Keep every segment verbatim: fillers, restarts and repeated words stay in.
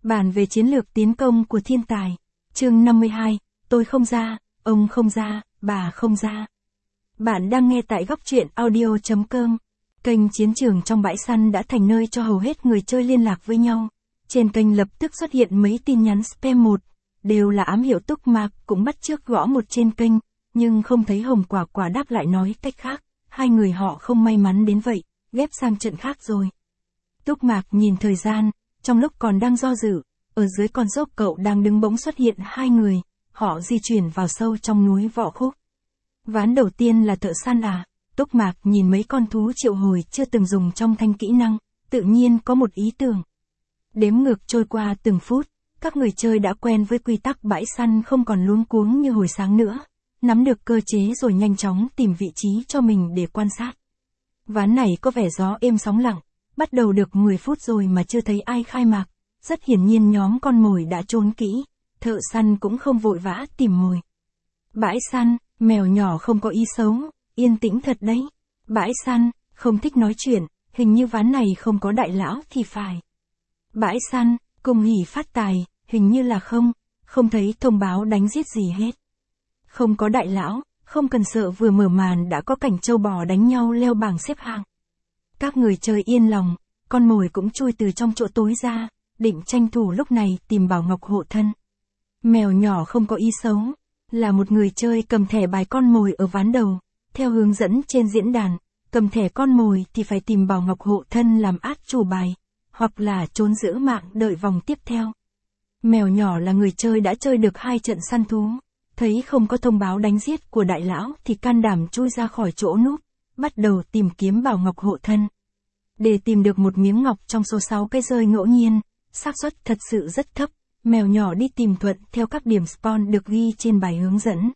Bàn về chiến lược tiến công của thiên tài. Chương năm mươi hai, tôi không ra, ông không ra, bà không ra. Bạn đang nghe tại góc truyện audio chấm com. Kênh chiến trường trong bãi săn đã thành nơi cho hầu hết người chơi liên lạc với nhau. Trên kênh lập tức xuất hiện mấy tin nhắn spam một, đều là ám hiệu Túc Mạc cũng bắt chước gõ một trên kênh, nhưng không thấy Hồng Quả Quả đáp lại nói cách khác, hai người họ không may mắn đến vậy, ghép sang trận khác rồi. Túc Mạc nhìn thời gian, trong lúc còn đang do dự, ở dưới con dốc cậu đang đứng bỗng xuất hiện hai người, họ di chuyển vào sâu trong núi Võ Khúc. Ván đầu tiên là thợ săn à? Túc Mạc nhìn mấy con thú triệu hồi chưa từng dùng trong thanh kỹ năng, tự nhiên có một ý tưởng. Đếm ngược trôi qua từng phút, các người chơi đã quen với quy tắc bãi săn không còn luống cuống như hồi sáng nữa, nắm được cơ chế rồi nhanh chóng tìm vị trí cho mình để quan sát. Ván này có vẻ gió êm sóng lặng, bắt đầu được mười phút rồi mà chưa thấy ai khai mạc, rất hiển nhiên nhóm con mồi đã trốn kỹ, thợ săn cũng không vội vã tìm mồi. Bãi săn, mèo nhỏ không có ý xấu, yên tĩnh thật đấy. Bãi săn, không thích nói chuyện, hình như ván này không có đại lão thì phải. Bãi săn, cùng hỉ phát tài, hình như là không, không thấy thông báo đánh giết gì hết. Không có đại lão, không cần sợ vừa mở màn đã có cảnh trâu bò đánh nhau leo bảng xếp hạng. Các người chơi yên lòng, con mồi cũng chui từ trong chỗ tối ra, định tranh thủ lúc này tìm Bảo Ngọc hộ thân. Mèo nhỏ không có ý xấu, là một người chơi cầm thẻ bài con mồi ở ván đầu, theo hướng dẫn trên diễn đàn, cầm thẻ con mồi thì phải tìm Bảo Ngọc hộ thân làm át chủ bài, hoặc là trốn giữ mạng đợi vòng tiếp theo. Mèo nhỏ là người chơi đã chơi được hai trận săn thú, thấy không có thông báo đánh giết của đại lão thì can đảm chui ra khỏi chỗ núp, bắt đầu tìm kiếm Bảo Ngọc hộ thân. Để tìm được một miếng ngọc trong số sáu cái rơi ngẫu nhiên, xác suất thật sự rất thấp, mèo nhỏ đi tìm thuận theo các điểm spawn được ghi trên bài hướng dẫn.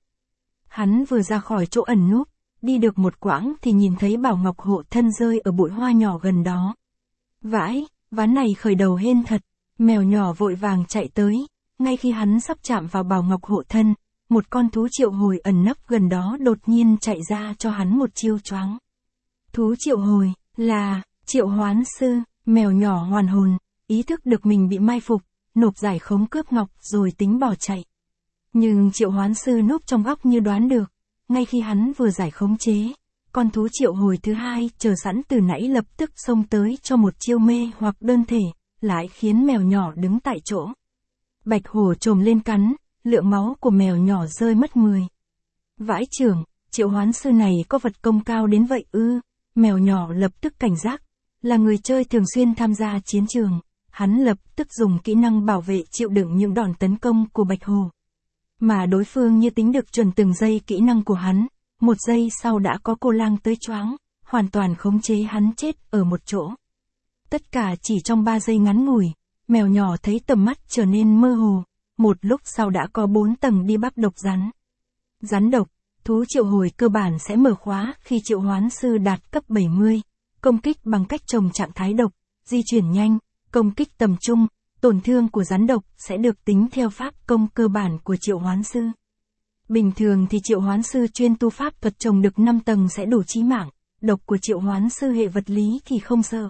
Hắn vừa ra khỏi chỗ ẩn núp, đi được một quãng thì nhìn thấy Bảo Ngọc hộ thân rơi ở bụi hoa nhỏ gần đó. Vãi, ván này khởi đầu hên thật, mèo nhỏ vội vàng chạy tới, ngay khi hắn sắp chạm vào Bảo Ngọc hộ thân, một con thú triệu hồi ẩn nấp gần đó đột nhiên chạy ra cho hắn một chiêu choáng. Thú triệu hồi, là, triệu hoán sư, mèo nhỏ hoàn hồn, ý thức được mình bị mai phục, nộp giải khống cướp ngọc rồi tính bỏ chạy. Nhưng triệu hoán sư núp trong góc như đoán được, ngay khi hắn vừa giải khống chế, con thú triệu hồi thứ hai chờ sẵn từ nãy lập tức xông tới cho một chiêu mê hoặc đơn thể, lại khiến mèo nhỏ đứng tại chỗ. Bạch hổ trồm lên cắn, lượng máu của mèo nhỏ rơi mất mười. Vãi trưởng, triệu hoán sư này có vật công cao đến vậy ư? Mèo nhỏ lập tức cảnh giác, là người chơi thường xuyên tham gia chiến trường, hắn lập tức dùng kỹ năng bảo vệ chịu đựng những đòn tấn công của bạch hổ. Mà đối phương như tính được chuẩn từng giây kỹ năng của hắn, một giây sau đã có cô lang tới choáng, hoàn toàn khống chế hắn chết ở một chỗ. Tất cả chỉ trong ba giây ngắn ngủi, mèo nhỏ thấy tầm mắt trở nên mơ hồ, một lúc sau đã có bốn tầng đi bắp độc rắn. Rắn độc, thú triệu hồi cơ bản sẽ mở khóa khi triệu hoán sư đạt cấp bảy mươi, công kích bằng cách trồng trạng thái độc, di chuyển nhanh, công kích tầm trung, tổn thương của rắn độc sẽ được tính theo pháp công cơ bản của triệu hoán sư. Bình thường thì triệu hoán sư chuyên tu pháp thuật trồng được năm tầng sẽ đủ chí mạng, độc của triệu hoán sư hệ vật lý thì không sợ.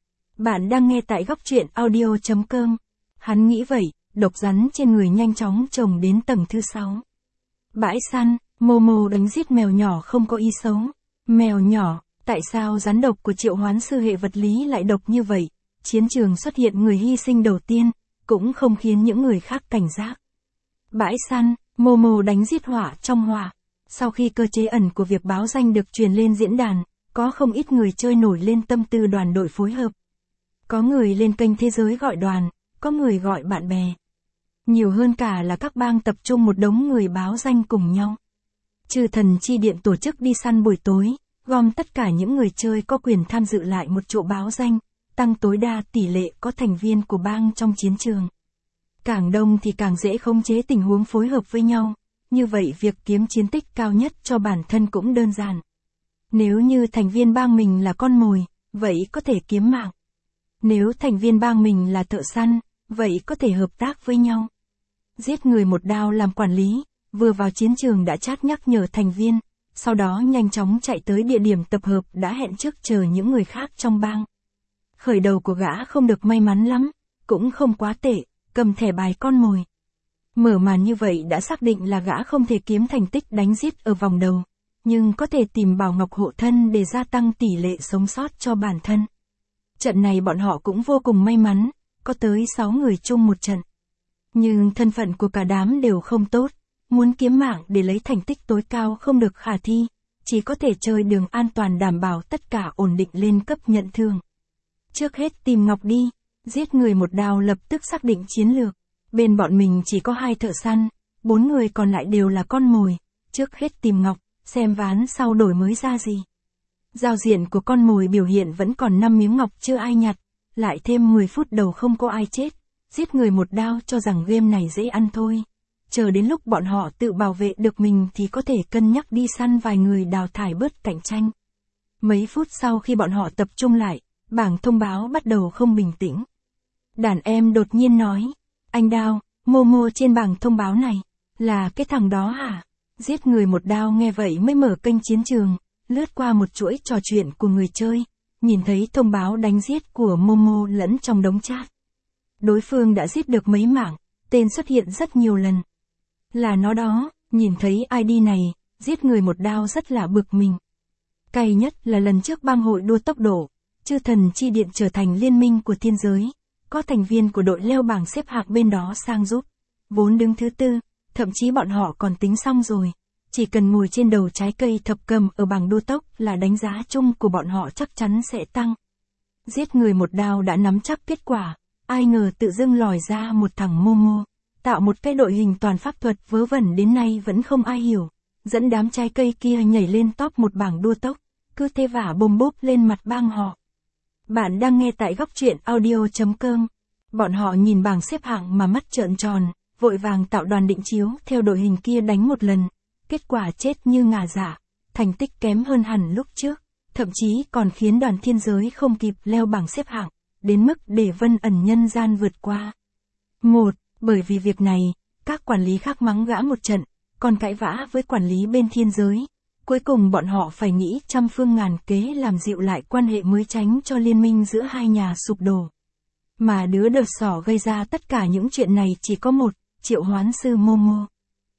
Bạn đang nghe tại góc truyện audio chấm com. Hắn nghĩ vậy, độc rắn trên người nhanh chóng trồng đến tầng thứ sáu. Bãi săn, Momo đánh giết mèo nhỏ không có ý xấu. Mèo nhỏ, tại sao rắn độc của triệu hoán sư hệ vật lý lại độc như vậy? Chiến trường xuất hiện người hy sinh đầu tiên, cũng không khiến những người khác cảnh giác. Bãi săn, Momo đánh giết hỏa trong hỏa. Sau khi cơ chế ẩn của việc báo danh được truyền lên diễn đàn, có không ít người chơi nổi lên tâm tư đoàn đội phối hợp. Có người lên kênh thế giới gọi đoàn, có người gọi bạn bè. Nhiều hơn cả là các bang tập trung một đống người báo danh cùng nhau. Chư thần chi điện tổ chức đi săn buổi tối, gom tất cả những người chơi có quyền tham dự lại một chỗ báo danh, tăng tối đa tỷ lệ có thành viên của bang trong chiến trường. Càng đông thì càng dễ khống chế tình huống phối hợp với nhau, như vậy việc kiếm chiến tích cao nhất cho bản thân cũng đơn giản. Nếu như thành viên bang mình là con mồi, vậy có thể kiếm mạng. Nếu thành viên bang mình là thợ săn, vậy có thể hợp tác với nhau. Giết người một đao làm quản lý, vừa vào chiến trường đã chat nhắc nhở thành viên, sau đó nhanh chóng chạy tới địa điểm tập hợp đã hẹn trước chờ những người khác trong bang. Khởi đầu của gã không được may mắn lắm, cũng không quá tệ, cầm thẻ bài con mồi. Mở màn như vậy đã xác định là gã không thể kiếm thành tích đánh giết ở vòng đầu, nhưng có thể tìm Bảo Ngọc hộ thân để gia tăng tỷ lệ sống sót cho bản thân. Trận này bọn họ cũng vô cùng may mắn, có tới sáu người chung một trận. Nhưng thân phận của cả đám đều không tốt, muốn kiếm mạng để lấy thành tích tối cao không được khả thi, chỉ có thể chơi đường an toàn đảm bảo tất cả ổn định lên cấp nhận thương. Trước hết tìm Ngọc đi, giết người một đao lập tức xác định chiến lược. Bên bọn mình chỉ có hai thợ săn, bốn người còn lại đều là con mồi, trước hết tìm Ngọc, xem ván sau đổi mới ra gì. Giao diện của con mồi biểu hiện vẫn còn năm miếng ngọc chưa ai nhặt, lại thêm mười phút đầu không có ai chết, giết người một đao cho rằng game này dễ ăn thôi. Chờ đến lúc bọn họ tự bảo vệ được mình thì có thể cân nhắc đi săn vài người đào thải bớt cạnh tranh. Mấy phút sau khi bọn họ tập trung lại, bảng thông báo bắt đầu không bình tĩnh. Đàn em đột nhiên nói, anh Đao, Momo trên bảng thông báo này, là cái thằng đó hả? Giết người một đao nghe vậy mới mở kênh chiến trường, lướt qua một chuỗi trò chuyện của người chơi, nhìn thấy thông báo đánh giết của Momo lẫn trong đống chat. Đối phương đã giết được mấy mạng, tên xuất hiện rất nhiều lần. Là nó đó, nhìn thấy i đê này, giết người một đao rất là bực mình. Cay nhất là lần trước bang hội đua tốc độ, chư thần chi điện trở thành liên minh của thiên giới, có thành viên của đội leo bảng xếp hạng bên đó sang giúp, vốn đứng thứ tư, thậm chí bọn họ còn tính xong rồi, chỉ cần ngồi trên đầu trái cây thập cầm ở bảng đua tốc là đánh giá chung của bọn họ chắc chắn sẽ tăng. Giết người một đao đã nắm chắc kết quả, ai ngờ tự dưng lòi ra một thằng Momo, tạo một cái đội hình toàn pháp thuật vớ vẩn đến nay vẫn không ai hiểu, dẫn đám trái cây kia nhảy lên top một bảng đua tốc, cứ thế vả bôm bốp lên mặt bang họ. Bạn đang nghe tại góc truyện audio chấm com. Bọn họ nhìn bảng xếp hạng mà mắt trợn tròn, vội vàng tạo đoàn định chiếu theo đội hình kia đánh một lần. Kết quả chết như ngả dạ, thành tích kém hơn hẳn lúc trước, thậm chí còn khiến đoàn thiên giới không kịp leo bảng xếp hạng, đến mức để Vân ẩn nhân gian vượt qua. Một, bởi vì việc này, các quản lý khác mắng gã một trận, còn cãi vã với quản lý bên thiên giới. Cuối cùng bọn họ phải nghĩ trăm phương ngàn kế làm dịu lại quan hệ mới tránh cho liên minh giữa hai nhà sụp đổ. Mà đứa đợt sỏ gây ra tất cả những chuyện này chỉ có một, Triệu Hoán Sư Momo.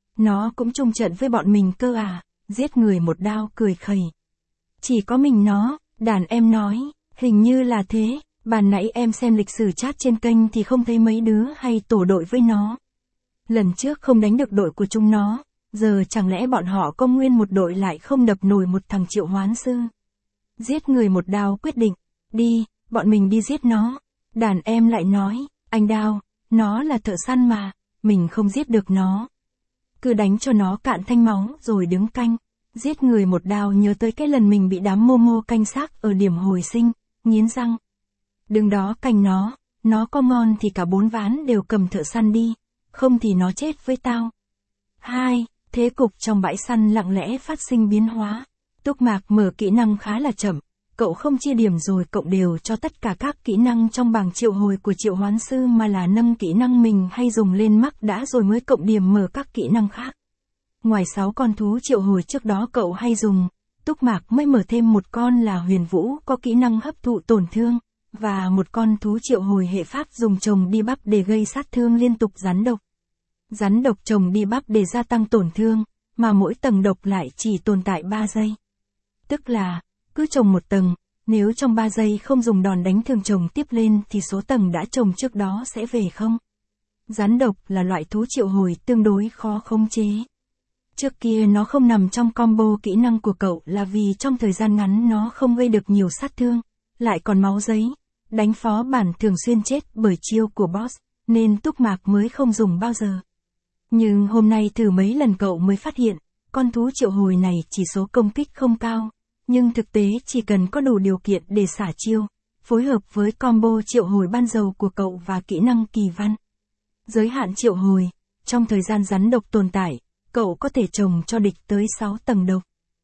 Nó cũng chung trận với bọn mình cơ à, giết người một đao cười khẩy. Chỉ có mình nó, đàn em nói, hình như là thế, bàn nãy em xem lịch sử chat trên kênh thì không thấy mấy đứa hay tổ đội với nó. Lần trước không đánh được đội của chúng nó, giờ chẳng lẽ bọn họ có nguyên một đội lại không đập nổi một thằng Triệu Hoán Sư. Giết người một đao quyết định, đi, bọn mình đi giết nó. Đàn em lại nói, anh Đao, nó là thợ săn mà, mình không giết được nó. Cứ đánh cho nó cạn thanh máu rồi đứng canh. Giết người một đao nhớ tới cái lần mình bị đám Momo canh xác ở điểm hồi sinh, nghiến răng. Đứng đó canh nó, nó có ngon thì cả bốn ván đều cầm thợ săn đi, không thì nó chết với tao. Hai, thế cục trong bãi săn lặng lẽ phát sinh biến hóa. Túc Mạc mở kỹ năng khá là chậm, cậu không chia điểm rồi cộng đều cho tất cả các kỹ năng trong bảng triệu hồi của Triệu Hoán Sư mà là nâng kỹ năng mình hay dùng lên mắc đã rồi mới cộng điểm mở các kỹ năng khác. Ngoài sáu con thú triệu hồi trước đó cậu hay dùng, Túc Mạc mới mở thêm một con là Huyền Vũ có kỹ năng hấp thụ tổn thương, và một con thú triệu hồi hệ pháp dùng trồng đi bắp để gây sát thương liên tục rắn độc. Rắn độc trồng đi bắp để gia tăng tổn thương, mà mỗi tầng độc lại chỉ tồn tại ba giây. Tức là, cứ trồng một tầng, nếu trong ba giây không dùng đòn đánh thường trồng tiếp lên thì số tầng đã trồng trước đó sẽ về không. Rắn độc là loại thú triệu hồi tương đối khó khống chế. Trước kia nó không nằm trong combo kỹ năng của cậu là vì trong thời gian ngắn nó không gây được nhiều sát thương, lại còn máu giấy, đánh phó bản thường xuyên chết bởi chiêu của boss, nên Túc Mạc mới không dùng bao giờ. Nhưng hôm nay thử mấy lần cậu mới phát hiện, con thú triệu hồi này chỉ số công kích không cao, nhưng thực tế chỉ cần có đủ điều kiện để xả chiêu, phối hợp với combo triệu hồi ban đầu của cậu và kỹ năng kỳ văn. Giới hạn triệu hồi, trong thời gian rắn độc tồn tại, cậu có thể trồng cho địch tới sáu tầng độc.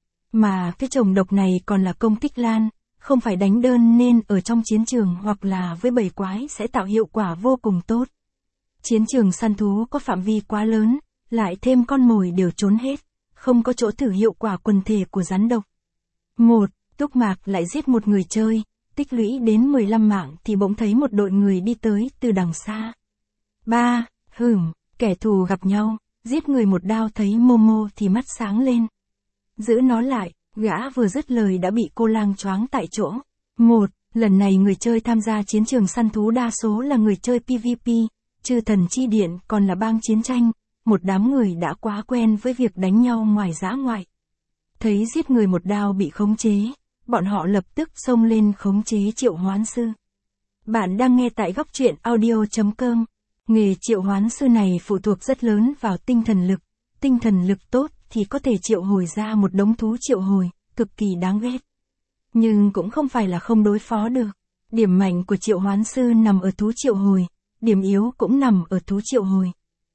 Mà cái trồng độc này còn là công kích lan, không phải đánh đơn nên ở trong chiến trường hoặc là với bầy quái sẽ tạo hiệu quả vô cùng tốt. Chiến trường săn thú có phạm vi quá lớn, lại thêm con mồi đều trốn hết, không có chỗ thử hiệu quả quần thể của rắn độc. Một, Túc Mạc lại giết một người chơi, tích lũy đến mười lăm mạng thì bỗng thấy một đội người đi tới từ đằng xa. Ba, hửm, kẻ thù gặp nhau, giết người một đao thấy Momo thì mắt sáng lên. Giữ nó lại, gã vừa dứt lời đã bị cô lang choáng tại chỗ. Một, lần này người chơi tham gia chiến trường săn thú đa số là người chơi pê vê pê, chư thần chi điện còn là bang chiến tranh, một đám người đã quá quen với việc đánh nhau ngoài dã ngoại. Thấy giết người một đao bị khống chế, bọn họ lập tức xông lên khống chế triệu hoán sư. Bạn đang nghe tại góc truyện audio chấm com. Nghề triệu hoán sư này phụ thuộc rất lớn vào tinh thần lực. Tinh thần lực tốt thì có thể triệu hồi ra một đống thú triệu hồi, cực kỳ đáng ghét. Nhưng cũng không phải là không đối phó được. Điểm mạnh của triệu hoán sư nằm ở thú triệu hồi, điểm yếu cũng nằm ở thú triệu hồi.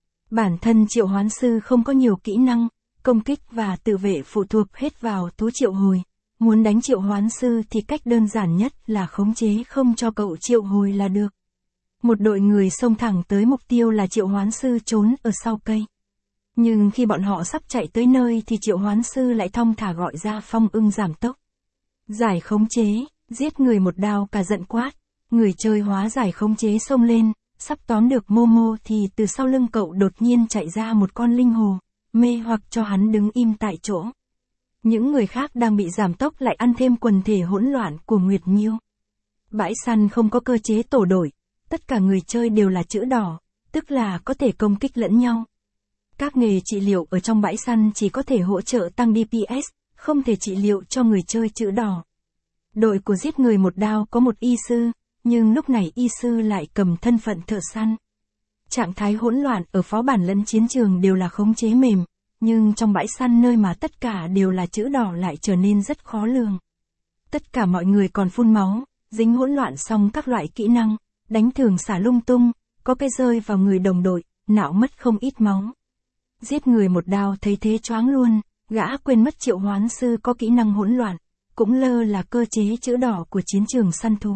Bản thân triệu hoán sư không có nhiều kỹ năng, công kích và tự vệ phụ thuộc hết vào thú triệu hồi. Muốn đánh triệu hoán sư thì cách đơn giản nhất là khống chế không cho cậu triệu hồi là được. Một đội người xông thẳng tới mục tiêu là triệu hoán sư trốn ở sau cây. Nhưng khi bọn họ sắp chạy tới nơi thì triệu hoán sư lại thong thả gọi ra phong ưng giảm tốc. Giải khống chế, giết người một đao cả giận quát. Người chơi hóa giải khống chế xông lên, sắp tóm được Momo thì từ sau lưng cậu đột nhiên chạy ra một con linh hồ, mê hoặc cho hắn đứng im tại chỗ. Những người khác đang bị giảm tốc lại ăn thêm quần thể hỗn loạn của Nguyệt Nhiêu. Bãi săn không có cơ chế tổ đội, tất cả người chơi đều là chữ đỏ, tức là có thể công kích lẫn nhau. Các nghề trị liệu ở trong bãi săn chỉ có thể hỗ trợ tăng đê pê ét, không thể trị liệu cho người chơi chữ đỏ. Đội của giết người một đao có một y sư, nhưng lúc này y sư lại cầm thân phận thợ săn. Trạng thái hỗn loạn ở phó bản lẫn chiến trường đều là khống chế mềm, nhưng trong bãi săn nơi mà tất cả đều là chữ đỏ lại trở nên rất khó lường. Tất cả mọi người còn phun máu, dính hỗn loạn xong các loại kỹ năng, đánh thường xả lung tung, có cái rơi vào người đồng đội, não mất không ít máu. Giết người một đao thấy thế choáng luôn, gã quên mất triệu hoán sư có kỹ năng hỗn loạn, cũng lơ là cơ chế chữ đỏ của chiến trường săn thú.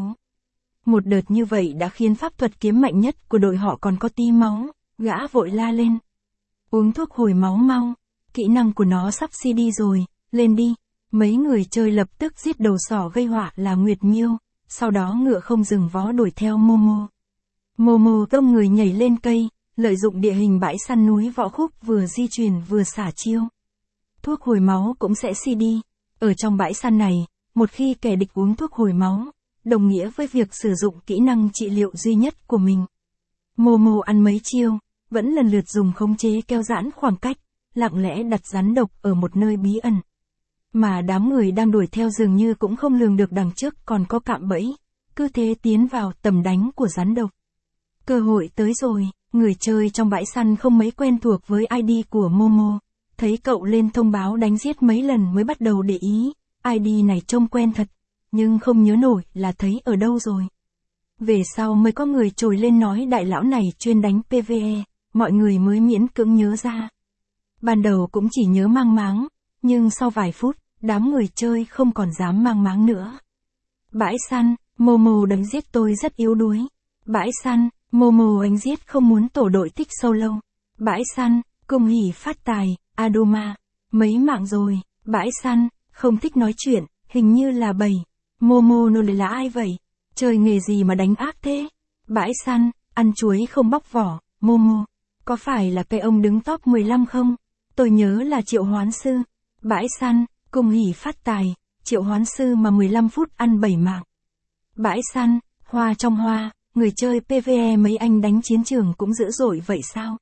Một đợt như vậy đã khiến pháp thuật kiếm mạnh nhất của đội họ còn có tí máu, gã vội la lên. Uống thuốc hồi máu mau, kỹ năng của nó sắp xê đê rồi, lên đi. Mấy người chơi lập tức giết đầu sỏ gây họa là Nguyệt Nhiêu, sau đó ngựa không dừng vó đuổi theo Momo. Momo gông người nhảy lên cây, lợi dụng địa hình bãi săn núi Võ Khúc vừa di chuyển vừa xả chiêu. Thuốc hồi máu cũng sẽ xê đê. Ở trong bãi săn này, một khi kẻ địch uống thuốc hồi máu, đồng nghĩa với việc sử dụng kỹ năng trị liệu duy nhất của mình. Momo ăn mấy chiêu, vẫn lần lượt dùng khống chế kéo giãn khoảng cách, lặng lẽ đặt rắn độc ở một nơi bí ẩn. Mà đám người đang đuổi theo dường như cũng không lường được đằng trước còn có cạm bẫy, cứ thế tiến vào tầm đánh của rắn độc. Cơ hội tới rồi, người chơi trong bãi săn không mấy quen thuộc với i đê của Momo, thấy cậu lên thông báo đánh giết mấy lần mới bắt đầu để ý, i đê này trông quen thật, nhưng không nhớ nổi là thấy ở đâu rồi. Về sau mới có người trồi lên nói đại lão này chuyên đánh pê vê e, mọi người mới miễn cưỡng nhớ ra. Ban đầu cũng chỉ nhớ mang máng, nhưng sau vài phút, đám người chơi không còn dám mang máng nữa. Bãi săn, Momo đánh giết tôi rất yếu đuối. Bãi săn, Momo đánh giết không muốn tổ đội tích sâu lâu. Bãi săn, cung hỉ phát tài, Adoma, mấy mạng rồi. Bãi săn, không thích nói chuyện, hình như là bầy. Momo nô là ai vậy? Chơi nghề gì mà đánh ác thế? Bãi săn, ăn chuối không bóc vỏ, Momo. Có phải là cái ông đứng top mười lăm không? Tôi nhớ là triệu hoán sư. Bãi săn, cung hỉ phát tài, triệu hoán sư mà mười lăm phút ăn bảy mạng. Bãi săn, hoa trong hoa, người chơi pê vê e mấy anh đánh chiến trường cũng dữ dội vậy sao?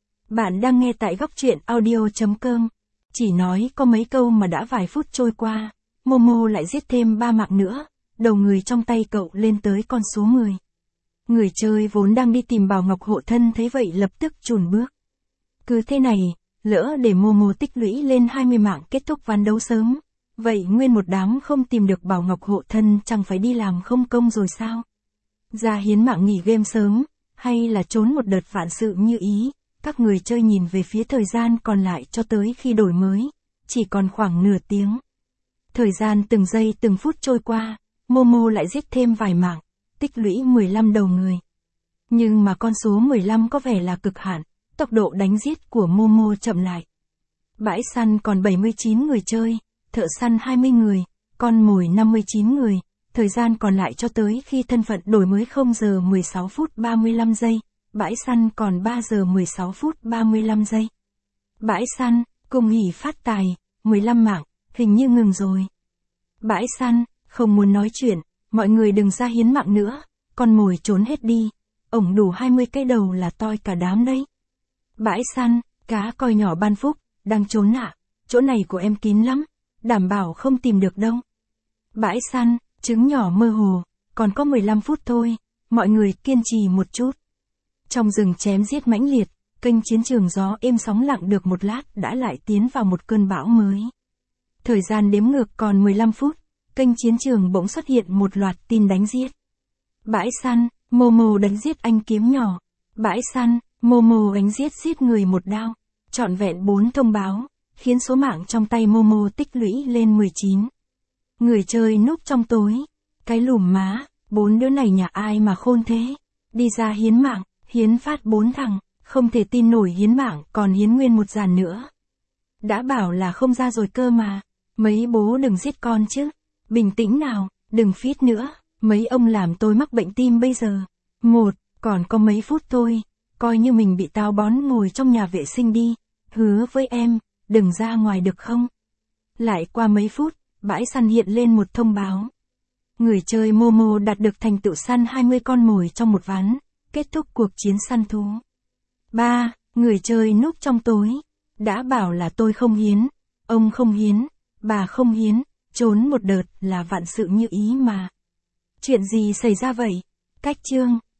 Bạn đang nghe tại góc truyện audio chấm com. Chỉ nói có mấy câu mà đã vài phút trôi qua, Momo lại giết thêm ba mạng nữa, đầu người trong tay cậu lên tới con số mười. Người chơi vốn đang đi tìm Bảo Ngọc hộ thân thấy vậy lập tức chùn bước. Cứ thế này, lỡ để Momo tích lũy lên hai mươi mạng kết thúc ván đấu sớm, vậy nguyên một đám không tìm được Bảo Ngọc hộ thân chẳng phải đi làm không công rồi sao? Ra hiến mạng nghỉ game sớm, hay là trốn một đợt vạn sự như ý, các người chơi nhìn về phía thời gian còn lại cho tới khi đổi mới, chỉ còn khoảng nửa tiếng. Thời gian từng giây từng phút trôi qua, Momo lại giết thêm vài mạng, tích lũy mười lăm đầu người. Nhưng mà con số mười lăm có vẻ là cực hạn, tốc độ đánh giết của Momo chậm lại. Bãi săn còn bảy mươi chín người chơi, thợ săn hai mươi người, con mồi năm mươi chín người, thời gian còn lại cho tới khi thân phận đổi mới không giờ mười sáu phút ba mươi lăm giây, Bãi săn còn ba giờ mười sáu phút ba mươi lăm giây. Bãi săn, cùng hỉ phát tài, mười lăm mạng, hình như ngừng rồi. Bãi săn, không muốn nói chuyện, mọi người đừng ra hiến mạng nữa, con mồi trốn hết đi, ổng đủ hai mươi cái đầu là toi cả đám đấy. Bãi săn, cá coi nhỏ ban phúc, đang trốn ạ, chỗ này của em kín lắm, đảm bảo không tìm được đâu. Bãi săn, trứng nhỏ mơ hồ, còn có mười lăm phút thôi, mọi người kiên trì một chút. Trong rừng chém giết mãnh liệt, kênh chiến trường gió êm sóng lặng được một lát đã lại tiến vào một cơn bão mới. Thời gian đếm ngược còn mười lăm phút, kênh chiến trường bỗng xuất hiện một loạt tin đánh giết. Bãi săn, Momo đánh giết anh kiếm nhỏ. Bãi săn, Momo đánh giết giết người một đao. Trọn vẹn bốn thông báo, khiến số mạng trong tay Momo tích lũy lên mười chín. Người chơi núp trong tối. Cái lùm má, bốn đứa này nhà ai mà khôn thế. Đi ra hiến mạng, hiến phát bốn thằng, không thể tin nổi hiến mạng còn hiến nguyên một dàn nữa. Đã bảo là không ra rồi cơ mà. Mấy bố đừng giết con chứ. Bình tĩnh nào, đừng phít nữa. Mấy ông làm tôi mắc bệnh tim bây giờ. Một, còn có mấy phút thôi. Coi như mình bị táo bón ngồi trong nhà vệ sinh đi. Hứa với em, đừng ra ngoài được không? Lại qua mấy phút, bãi săn hiện lên một thông báo. Người chơi Momo đạt được thành tựu săn hai mươi con mồi trong một ván. Kết thúc cuộc chiến săn thú. ba. Người chơi núp trong tối. Đã bảo là tôi không hiến. Ông không hiến. Bà không hiến. Trốn một đợt là vạn sự như ý mà. Chuyện gì xảy ra vậy? Cách chương.